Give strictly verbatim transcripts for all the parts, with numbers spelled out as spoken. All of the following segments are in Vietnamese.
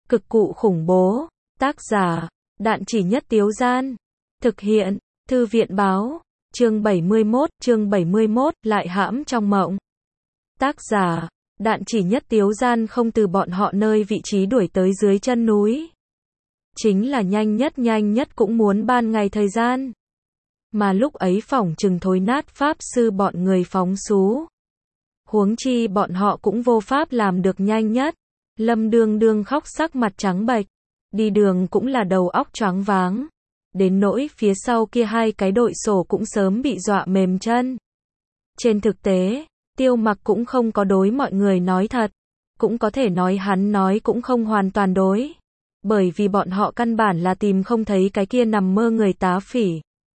Cực cụ khủng bố. Tác giả, Đạn Chỉ Nhất Tiếu Gian. Thực hiện, Thư viện báo. Chương bảy mươi mốt, chương bảy mươi mốt, lại hãm trong mộng. Tác giả, Đạn Chỉ Nhất Tiếu Gian không từ bọn họ nơi vị trí đuổi tới dưới chân núi. Chính là nhanh nhất nhanh nhất cũng muốn ban ngày thời gian. Mà lúc ấy phỏng chừng thối nát pháp sư bọn người phóng xú. Huống chi bọn họ cũng vô pháp làm được nhanh nhất. Lâm Đương Đương khóc sắc mặt trắng bệch, đi đường cũng là đầu óc choáng váng. Đến nỗi phía sau kia hai cái đội sổ cũng sớm bị dọa mềm chân. Trên thực tế, Tiêu Mặc cũng không có đối mọi người nói thật. Cũng có thể nói hắn nói cũng không hoàn toàn đối. Bởi vì bọn họ căn bản là tìm không thấy cái kia nằm mơ người tá phỉ.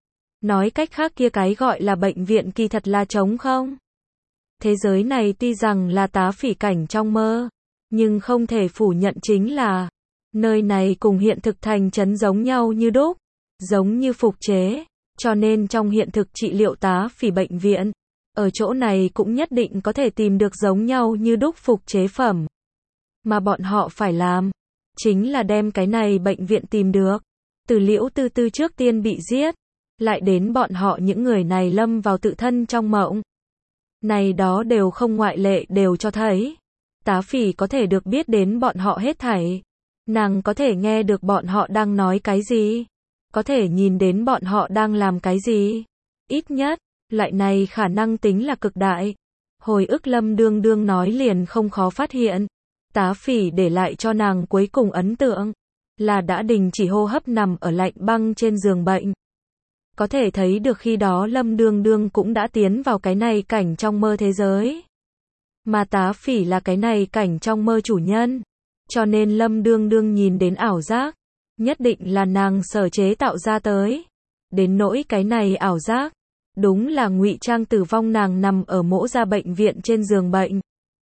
Nói cách khác kia cái gọi là bệnh viện kỳ thật là trống không. Thế giới này tuy rằng là tá phỉ cảnh trong mơ, nhưng không thể phủ nhận chính là nơi này cùng hiện thực thành trấn giống nhau như đúc, giống như phục chế, cho nên trong hiện thực trị liệu tá phỉ bệnh viện, ở chỗ này cũng nhất định có thể tìm được giống nhau như đúc phục chế phẩm. Mà bọn họ phải làm, chính là đem cái này bệnh viện tìm được. Từ Liễu Tư Tư trước tiên bị giết, lại đến bọn họ những người này lâm vào tự thân trong mộng. Này đó đều không ngoại lệ đều cho thấy. Tá phỉ có thể được biết đến bọn họ hết thảy. Nàng có thể nghe được bọn họ đang nói cái gì. Có thể nhìn đến bọn họ đang làm cái gì. Ít nhất, loại này khả năng tính là cực đại. Hồi ức Lâm Đương Đương nói liền không khó phát hiện. Tá phỉ để lại cho nàng cuối cùng ấn tượng là đã đình chỉ hô hấp nằm ở lạnh băng trên giường bệnh. Có thể thấy được khi đó Lâm Đương Đương cũng đã tiến vào cái này cảnh trong mơ thế giới. Mà tá phỉ là cái này cảnh trong mơ chủ nhân. Cho nên Lâm Đương Đương nhìn đến ảo giác, nhất định là nàng sở chế tạo ra tới. Đến nỗi cái này ảo giác, đúng là ngụy trang tử vong nàng nằm ở mỗ ra bệnh viện trên giường bệnh.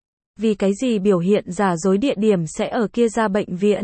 Vì cái gì biểu hiện giả dối địa điểm sẽ ở kia ra bệnh viện,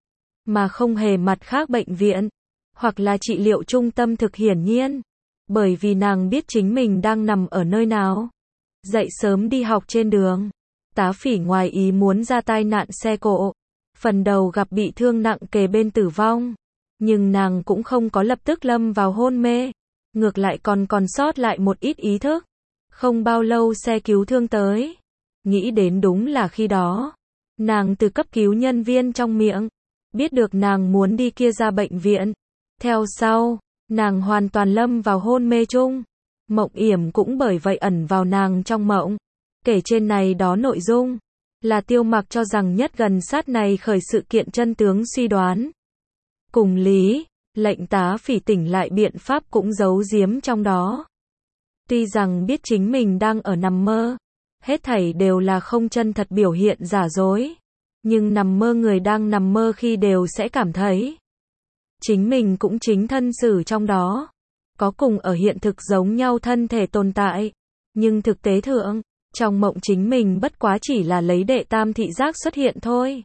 mà không hề mặt khác bệnh viện, hoặc là trị liệu trung tâm thực hiển nhiên. Bởi vì nàng biết chính mình đang nằm ở nơi nào. Dậy sớm đi học trên đường, tá phỉ ngoài ý muốn ra tai nạn xe cộ, phần đầu gặp bị thương nặng kề bên tử vong, nhưng nàng cũng không có lập tức lâm vào hôn mê, ngược lại còn còn sót lại một ít ý thức. Không bao lâu xe cứu thương tới, nghĩ đến đúng là khi đó, nàng từ cấp cứu nhân viên trong miệng, biết được nàng muốn đi kia ra bệnh viện. Theo sau, nàng hoàn toàn lâm vào hôn mê chung. Mộng yểm cũng bởi vậy ẩn vào nàng trong mộng. Kể trên này đó nội dung, là Tiêu Mặc cho rằng nhất gần sát này khởi sự kiện chân tướng suy đoán. Cùng lý, lệnh tá phỉ tỉnh lại biện pháp cũng giấu giếm trong đó. Tuy rằng biết chính mình đang ở nằm mơ, hết thảy đều là không chân thật biểu hiện giả dối, nhưng nằm mơ người đang nằm mơ khi đều sẽ cảm thấy chính mình cũng chính thân xử trong đó. Có cùng ở hiện thực giống nhau thân thể tồn tại, nhưng thực tế thượng, trong mộng chính mình bất quá chỉ là lấy đệ tam thị giác xuất hiện thôi.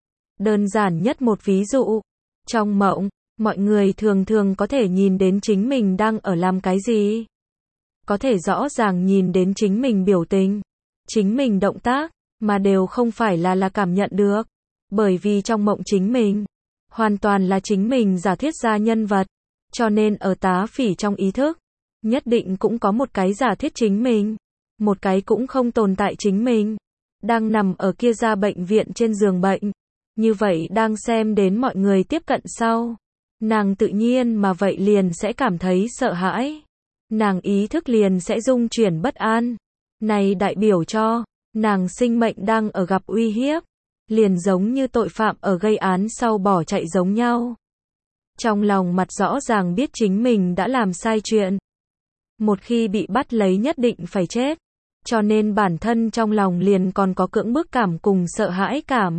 Đơn giản nhất một ví dụ, trong mộng, mọi người thường thường có thể nhìn đến chính mình đang ở làm cái gì. Có thể rõ ràng nhìn đến chính mình biểu tình, chính mình động tác, mà đều không phải là là cảm nhận được. Bởi vì trong mộng chính mình, hoàn toàn là chính mình giả thiết ra nhân vật. Cho nên ở tá phỉ trong ý thức, nhất định cũng có một cái giả thiết chính mình, một cái cũng không tồn tại chính mình, đang nằm ở kia ra bệnh viện trên giường bệnh. Như vậy đang xem đến mọi người tiếp cận sau, nàng tự nhiên mà vậy liền sẽ cảm thấy sợ hãi. Nàng ý thức liền sẽ rung chuyển bất an. Này đại biểu cho, nàng sinh mệnh đang ở gặp uy hiếp, liền giống như tội phạm ở gây án sau bỏ chạy giống nhau. Trong lòng mặt rõ ràng biết chính mình đã làm sai chuyện. Một khi bị bắt lấy nhất định phải chết. Cho nên bản thân trong lòng liền còn có cưỡng bức cảm cùng sợ hãi cảm.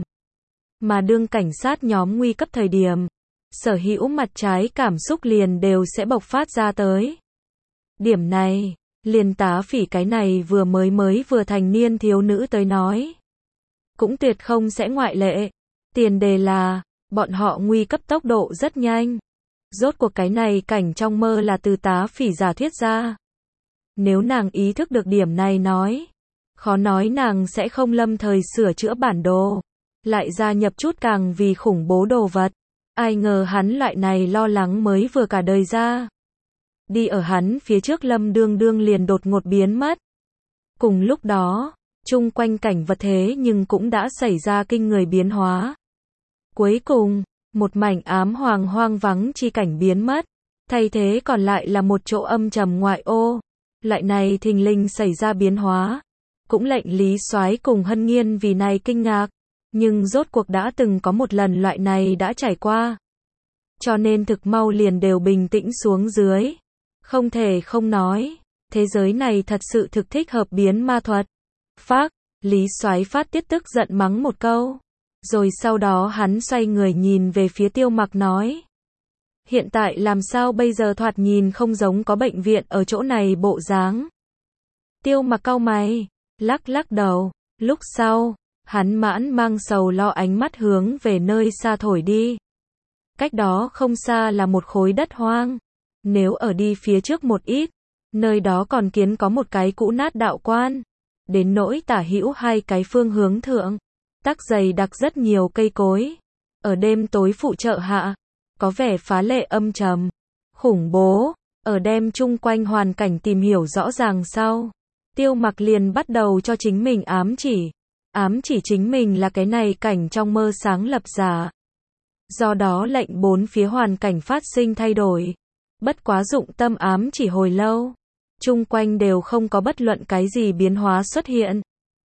Mà đương cảnh sát nhóm nguy cấp thời điểm, sở hữu mặt trái cảm xúc liền đều sẽ bộc phát ra tới. Điểm này, liền tá phỉ cái này vừa mới mới vừa thành niên thiếu nữ tới nói, cũng tuyệt không sẽ ngoại lệ. Tiền đề là bọn họ nguy cấp tốc độ rất nhanh. Rốt cuộc cái này cảnh trong mơ là từ tá phỉ giả thuyết ra. Nếu nàng ý thức được điểm này nói, khó nói nàng sẽ không lâm thời sửa chữa bản đồ. lại gia nhập chút càng vì khủng bố đồ vật. Ai ngờ hắn loại này lo lắng mới vừa cả đời ra. Đi ở hắn phía trước Lâm Đương Đương liền đột ngột biến mất. Cùng lúc đó, chung quanh cảnh vật thế nhưng cũng đã xảy ra kinh người biến hóa. Cuối cùng, một mảnh ám hoàng hoang vắng chi cảnh biến mất, thay thế còn lại là một chỗ âm trầm ngoại ô. Loại này thình lình xảy ra biến hóa, cũng lệnh Lý Soái cùng Hân Nghiên vì này kinh ngạc, nhưng rốt cuộc đã từng có một lần loại này đã trải qua. Cho nên thực mau liền đều bình tĩnh xuống dưới. Không thể không nói, thế giới này thật sự thực thích hợp biến ma thuật. Phác, Lý Soái phát tiết tức giận mắng một câu. Rồi sau đó hắn xoay người nhìn về phía Tiêu Mặc nói. Hiện tại làm sao bây giờ thoạt nhìn không giống có bệnh viện ở chỗ này bộ dáng. Tiêu Mặc cau mày, lắc lắc đầu, lúc sau, hắn mãn mang sầu lo ánh mắt hướng về nơi xa thổi đi. Cách đó không xa là một khối đất hoang. Nếu ở đi phía trước một ít, nơi đó còn kiến có một cái cũ nát đạo quan. Đến nỗi tả hữu hai cái phương hướng thượng, tác dày đặc rất nhiều cây cối. Ở đêm tối phụ trợ hạ, có vẻ phá lệ âm trầm, khủng bố. Ở đêm chung quanh hoàn cảnh tìm hiểu rõ ràng sau, Tiêu Mặc liền bắt đầu cho chính mình ám chỉ. Ám chỉ chính mình là cái này cảnh trong mơ sáng lập giả. Do đó lệnh bốn phía hoàn cảnh phát sinh thay đổi. Bất quá dụng tâm ám chỉ hồi lâu, chung quanh đều không có bất luận cái gì biến hóa xuất hiện.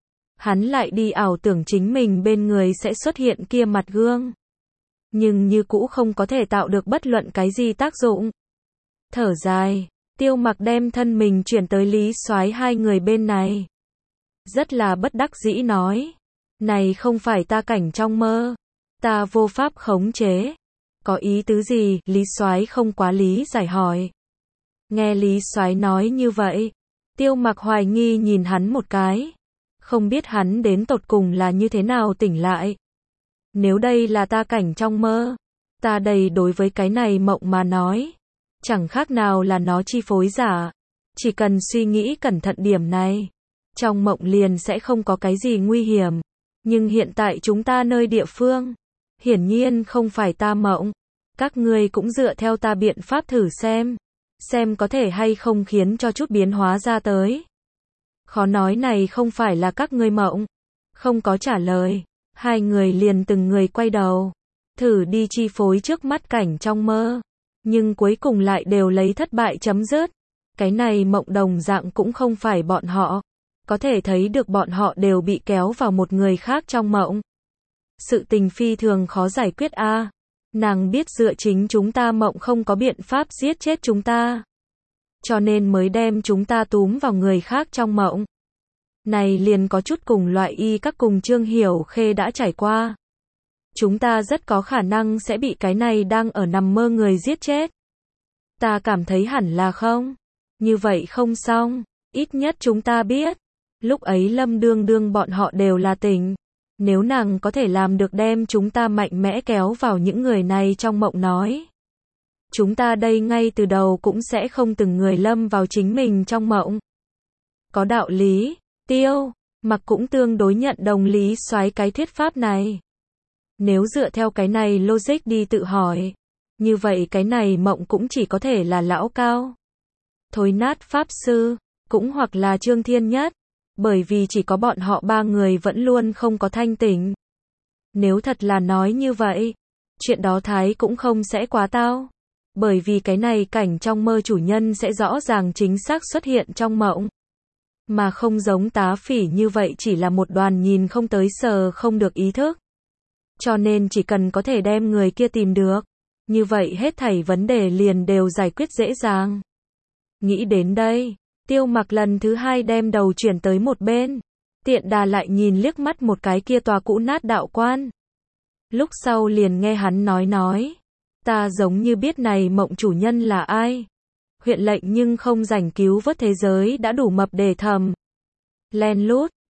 Hắn lại đi ảo tưởng chính mình bên người sẽ xuất hiện kia mặt gương. Nhưng như cũ không có thể tạo được bất luận cái gì tác dụng. Thở dài, Tiêu Mặc đem thân mình chuyển tới Lý Soái hai người bên này. Rất là bất đắc dĩ nói. Này không phải ta cảnh trong mơ. Ta vô pháp khống chế. Có ý tứ gì? Lý Soái không quá lý giải hỏi. Nghe Lý Soái nói như vậy, Tiêu Mặc hoài nghi nhìn hắn một cái. Không biết hắn đến tột cùng là như thế nào tỉnh lại. Nếu đây là ta cảnh trong mơ, ta đây đối với cái này mộng mà nói, chẳng khác nào là nó chi phối giả. Chỉ cần suy nghĩ cẩn thận điểm này, trong mộng liền sẽ không có cái gì nguy hiểm. Nhưng hiện tại chúng ta nơi địa phương, hiển nhiên không phải ta mộng. Các ngươi cũng dựa theo ta biện pháp thử xem, xem có thể hay không khiến cho chút biến hóa ra tới. Khó nói này không phải là các ngươi mộng. Không có trả lời, hai người liền từng người quay đầu, thử đi chi phối trước mắt cảnh trong mơ, nhưng cuối cùng lại đều lấy thất bại chấm dứt. Cái này mộng đồng dạng cũng không phải bọn họ, có thể thấy được bọn họ đều bị kéo vào một người khác trong mộng. Sự tình phi thường khó giải quyết a. À. Nàng biết dựa chính chúng ta mộng không có biện pháp giết chết chúng ta, cho nên mới đem chúng ta túm vào người khác trong mộng. Này liền có chút cùng loại y các cùng Trương Hiểu Khê đã trải qua. Chúng ta rất có khả năng sẽ bị cái này đang ở nằm mơ người giết chết. Ta cảm thấy hẳn là không. Như vậy không xong, ít nhất chúng ta biết. Lúc ấy Lâm Đương Đương bọn họ đều là tỉnh. Nếu nàng có thể làm được đem chúng ta mạnh mẽ kéo vào những người này trong mộng nói, chúng ta đây ngay từ đầu cũng sẽ không từng người lâm vào chính mình trong mộng. Có đạo lý. Tiêu Mặc cũng tương đối nhận đồng Lý Soái cái thuyết pháp này. Nếu dựa theo cái này logic đi tự hỏi, như vậy cái này mộng cũng chỉ có thể là Lão Cao, Thối Nát Pháp Sư, cũng hoặc là Trương Thiên Nhất. Bởi vì chỉ có bọn họ ba người vẫn luôn không có thanh tỉnh. Nếu thật là nói như vậy, chuyện đó thái cũng không sẽ quá tao. Bởi vì cái này cảnh trong mơ chủ nhân sẽ rõ ràng chính xác xuất hiện trong mộng. Mà không giống Tá Phỉ như vậy chỉ là một đoàn nhìn không tới sờ không được ý thức. Cho nên chỉ cần có thể đem người kia tìm được, như vậy hết thảy vấn đề liền đều giải quyết dễ dàng. Nghĩ đến đây, Tiêu Mặc lần thứ hai đem đầu chuyển tới một bên, tiện đà lại nhìn liếc mắt một cái kia tòa cũ nát đạo quan. Lúc sau liền nghe hắn nói nói, ta giống như biết này mộng chủ nhân là ai. Huyện lệnh nhưng không rảnh cứu vớt thế giới đã đủ mập để thầm. Len lút,